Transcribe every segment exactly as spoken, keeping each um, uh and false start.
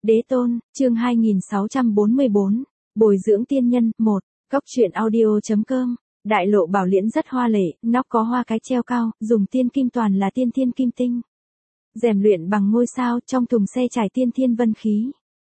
Đế tôn, chương hai nghìn sáu trăm bốn mươi bốn, bồi dưỡng tiên nhân, một, Cốc truyện audio.com, đại lộ bảo liễn rất hoa lệ, nóc có hoa cái treo cao, dùng tiên kim toàn là tiên thiên kim tinh. Rèm luyện bằng ngôi sao, trong thùng xe trải tiên thiên vân khí.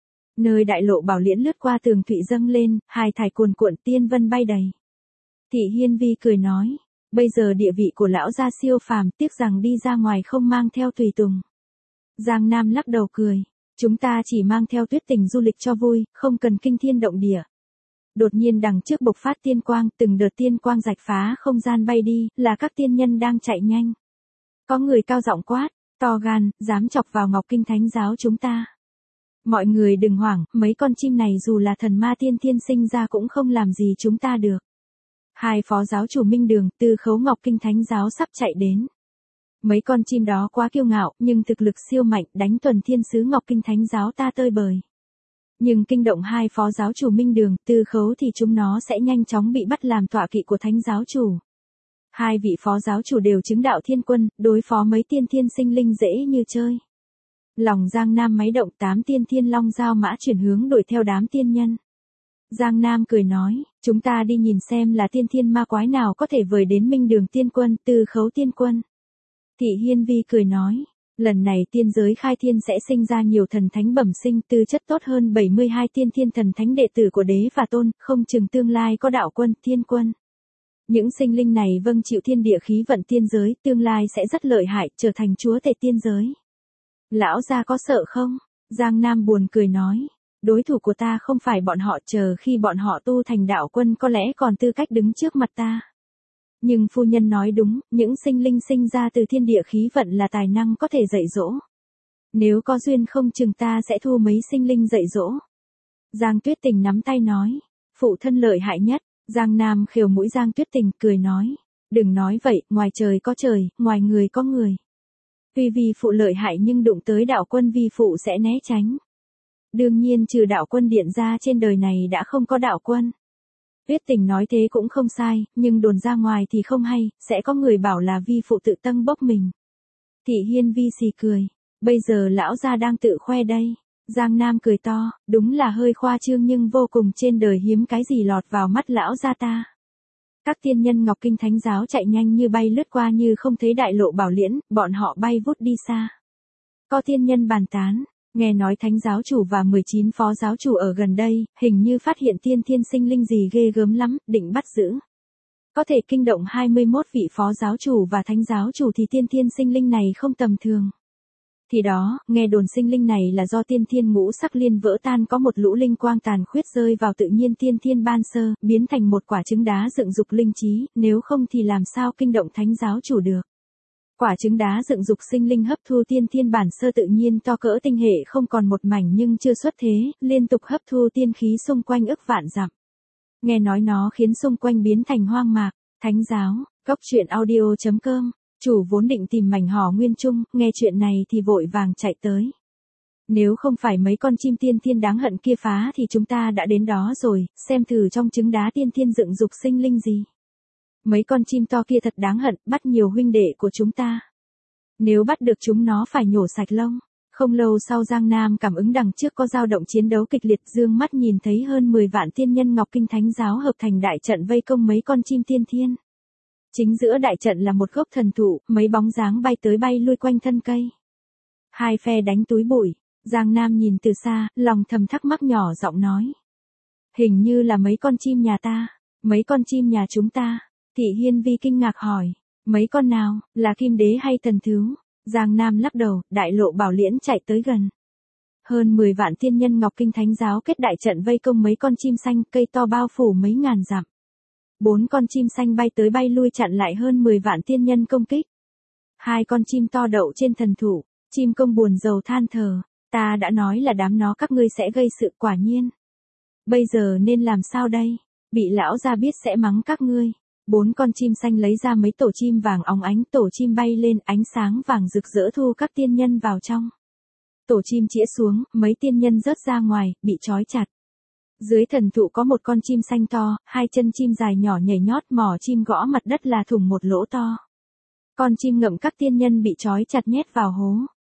Nơi đại lộ bảo liễn lướt qua tường thụy dâng lên, hài thải cuồn cuộn tiên vân bay đầy. Thị Hiên Vi cười nói, bây giờ địa vị của lão gia siêu phàm, tiếc rằng đi ra ngoài không mang theo tùy tùng. Giang Nam lắc đầu cười, chúng ta chỉ mang theo Tuyết Tình du lịch cho vui, không cần kinh thiên động địa. Đột nhiên đằng trước bộc phát tiên quang, từng đợt tiên quang rạch phá không gian bay đi, là các tiên nhân đang chạy nhanh. Có người cao giọng quát, to gan, dám chọc vào Ngọc Kinh Thánh giáo chúng ta. Mọi người đừng hoảng, mấy con chim này dù là thần ma tiên thiên sinh ra cũng không làm gì chúng ta được. Hai phó giáo chủ Minh Đường, Tư Khấu Ngọc Kinh Thánh giáo sắp chạy đến. Mấy con chim đó quá kiêu ngạo, nhưng thực lực siêu mạnh, đánh tuần thiên sứ Ngọc Kinh Thánh giáo ta tơi bời. Nhưng kinh động hai phó giáo chủ Minh Đường, Tư Khấu thì chúng nó sẽ nhanh chóng bị bắt làm tọa kỵ của Thánh giáo chủ. Hai vị phó giáo chủ đều chứng đạo thiên quân, đối phó mấy tiên thiên sinh linh dễ như chơi. Lòng Giang Nam máy động, tám tiên thiên long giao mã chuyển hướng đuổi theo đám tiên nhân. Giang Nam cười nói, chúng ta đi nhìn xem là tiên thiên ma quái nào có thể vời đến Minh Đường tiên quân, Tư Khấu tiên quân. Thị Hiên Vi cười nói, lần này tiên giới khai thiên sẽ sinh ra nhiều thần thánh bẩm sinh, tư chất tốt hơn bảy mươi hai tiên thiên thần thánh đệ tử của đế và tôn, không chừng tương lai có đạo quân, thiên quân. Những sinh linh này vâng chịu thiên địa khí vận tiên giới, tương lai sẽ rất lợi hại, trở thành chúa tể tiên giới. Lão gia có sợ không? Giang Nam buồn cười nói, đối thủ của ta không phải bọn họ, chờ khi bọn họ tu thành đạo quân có lẽ còn tư cách đứng trước mặt ta. Nhưng phu nhân nói đúng, những sinh linh sinh ra từ thiên địa khí vận là tài năng có thể dạy dỗ. Nếu có duyên không chừng ta sẽ thu mấy sinh linh dạy dỗ. Giang Tuyết Tình nắm tay nói, phụ thân lợi hại nhất. Giang Nam khều mũi Giang Tuyết Tình cười nói, đừng nói vậy, ngoài trời có trời, ngoài người có người. Tuy vì phụ lợi hại nhưng đụng tới đạo quân vi phụ sẽ né tránh. Đương nhiên trừ đạo quân điện ra trên đời này đã không có đạo quân. Tuyết Tình nói thế cũng không sai, nhưng đồn ra ngoài thì không hay, sẽ có người bảo là vi phụ tự tâng bốc mình. Thị Hiên Vi xì cười, bây giờ lão gia đang tự khoe đây. Giang Nam cười to, đúng là hơi khoa trương nhưng vô cùng, trên đời hiếm cái gì lọt vào mắt lão gia ta. Các tiên nhân Ngọc Kinh Thánh giáo chạy nhanh như bay lướt qua như không thấy đại lộ bảo liễn, bọn họ bay vút đi xa. Có tiên nhân bàn tán, nghe nói Thánh giáo chủ và mười chín phó giáo chủ ở gần đây, hình như phát hiện tiên thiên sinh linh gì ghê gớm lắm, định bắt giữ. Có thể kinh động hai mươi mốt vị phó giáo chủ và Thánh giáo chủ thì tiên thiên sinh linh này không tầm thường. Thì đó, nghe đồn sinh linh này là do tiên thiên ngũ sắc liên vỡ tan, có một lũ linh quang tàn khuyết rơi vào tự nhiên tiên thiên ban sơ, biến thành một quả trứng đá dựng dục linh trí, nếu không thì làm sao kinh động Thánh giáo chủ được. Quả trứng đá dựng dục sinh linh hấp thu tiên thiên bản sơ tự nhiên to cỡ tinh hệ không còn một mảnh nhưng chưa xuất thế, liên tục hấp thu tiên khí xung quanh ức vạn dặm. Nghe nói nó khiến xung quanh biến thành hoang mạc. Thánh giáo, Cốc truyện audio.com. Chủ vốn định tìm mảnh hò nguyên trung, nghe chuyện này thì vội vàng chạy tới. Nếu không phải mấy con chim tiên thiên đáng hận kia phá thì chúng ta đã đến đó rồi, xem thử trong trứng đá tiên thiên dựng dục sinh linh gì. Mấy con chim to kia thật đáng hận, bắt nhiều huynh đệ của chúng ta. Nếu bắt được chúng nó phải nhổ sạch lông. Không lâu sau Giang Nam cảm ứng đằng trước có dao động chiến đấu kịch liệt, dương mắt nhìn thấy hơn mười vạn tiên nhân Ngọc Kinh Thánh giáo hợp thành đại trận vây công mấy con chim tiên thiên. Chính giữa đại trận là một gốc thần thụ, mấy bóng dáng bay tới bay lui quanh thân cây. Hai phe đánh túi bụi, Giang Nam nhìn từ xa, lòng thầm thắc mắc nhỏ giọng nói. Hình như là mấy con chim nhà ta, mấy con chim nhà chúng ta. Thị Hiên Vi kinh ngạc hỏi, mấy con nào, là kim đế hay thần thú? Giang Nam lắc đầu, đại lộ bảo liễn chạy tới gần. Hơn mười vạn tiên nhân Ngọc Kinh Thánh giáo kết đại trận vây công mấy con chim xanh, cây to bao phủ mấy ngàn dặm. Bốn con chim xanh bay tới bay lui chặn lại hơn mười vạn tiên nhân công kích. Hai con chim to đậu trên thần thụ, chim công buồn rầu than thở, ta đã nói là đám nó các ngươi sẽ gây sự, quả nhiên. Bây giờ nên làm sao đây? Bị lão gia biết sẽ mắng các ngươi. Bốn con chim xanh lấy ra mấy tổ chim vàng óng ánh, tổ chim bay lên, ánh sáng vàng rực rỡ thu các tiên nhân vào trong. Tổ chim chĩa xuống, mấy tiên nhân rớt ra ngoài, bị trói chặt. Dưới thần thụ có một con chim xanh to, hai chân chim dài nhỏ nhảy nhót, mỏ chim gõ mặt đất là thủng một lỗ to. Con chim ngậm các tiên nhân bị trói chặt nhét vào hố.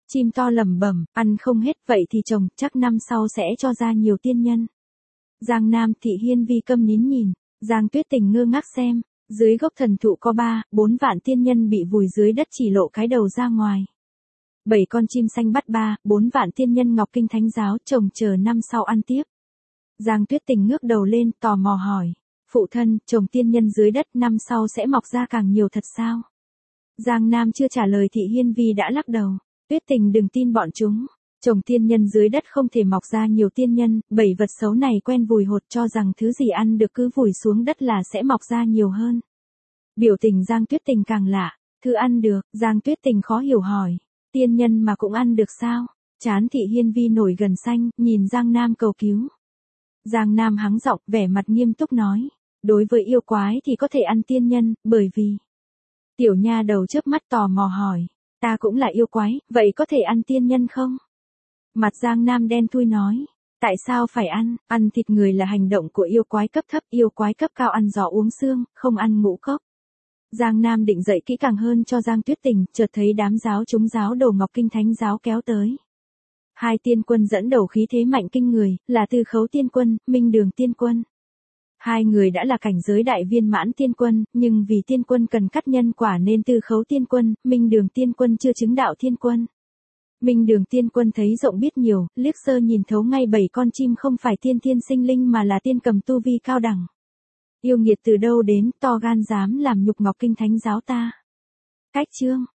Chim to lẩm bẩm, ăn không hết, vậy thì chồng, chắc năm sau sẽ cho ra nhiều tiên nhân. Giang Nam Thị Hiên Vi câm nín nhìn, Giang Tuyết Tình ngơ ngác xem, dưới gốc thần thụ có ba, bốn vạn tiên nhân bị vùi dưới đất chỉ lộ cái đầu ra ngoài. Bảy con chim xanh bắt ba, bốn vạn tiên nhân Ngọc Kinh Thánh giáo, chồng chờ năm sau ăn tiếp. Giang Tuyết Tình ngước đầu lên, tò mò hỏi, phụ thân, chồng tiên nhân dưới đất năm sau sẽ mọc ra càng nhiều thật sao? Giang Nam chưa trả lời Thị Hiên Vi đã lắc đầu, Tuyết Tình đừng tin bọn chúng. Chồng tiên nhân dưới đất không thể mọc ra nhiều tiên nhân, bảy vật xấu này quen vùi hột cho rằng thứ gì ăn được cứ vùi xuống đất là sẽ mọc ra nhiều hơn. Biểu tình Giang Tuyết Tình càng lạ, thứ ăn được, Giang Tuyết Tình khó hiểu hỏi, tiên nhân mà cũng ăn được sao? Trán Thị Hiên Vi nổi gần xanh, nhìn Giang Nam cầu cứu. Giang Nam hắng giọng, vẻ mặt nghiêm túc nói, đối với yêu quái thì có thể ăn tiên nhân, bởi vì... Tiểu nha đầu chớp mắt tò mò hỏi, ta cũng là yêu quái, vậy có thể ăn tiên nhân không? Mặt Giang Nam đen thui nói, tại sao phải ăn, ăn thịt người là hành động của yêu quái cấp thấp, yêu quái cấp cao ăn giò uống xương, không ăn ngũ cốc. Giang Nam định dạy kỹ càng hơn cho Giang Tuyết Tình, chợt thấy đám giáo chúng giáo đồ Ngọc Kinh Thánh giáo kéo tới. Hai tiên quân dẫn đầu khí thế mạnh kinh người, là Tư Khấu tiên quân, Minh Đường tiên quân. Hai người đã là cảnh giới đại viên mãn tiên quân, nhưng vì tiên quân cần cắt nhân quả nên Tư Khấu tiên quân, Minh Đường tiên quân chưa chứng đạo tiên quân. Minh Đường tiên quân thấy rộng biết nhiều, liếc sơ nhìn thấu ngay bảy con chim không phải tiên thiên sinh linh mà là tiên cầm tu vi cao đẳng. Yêu nghiệt từ đâu đến, to gan dám làm nhục Ngọc Kinh Thánh giáo ta. Cách chương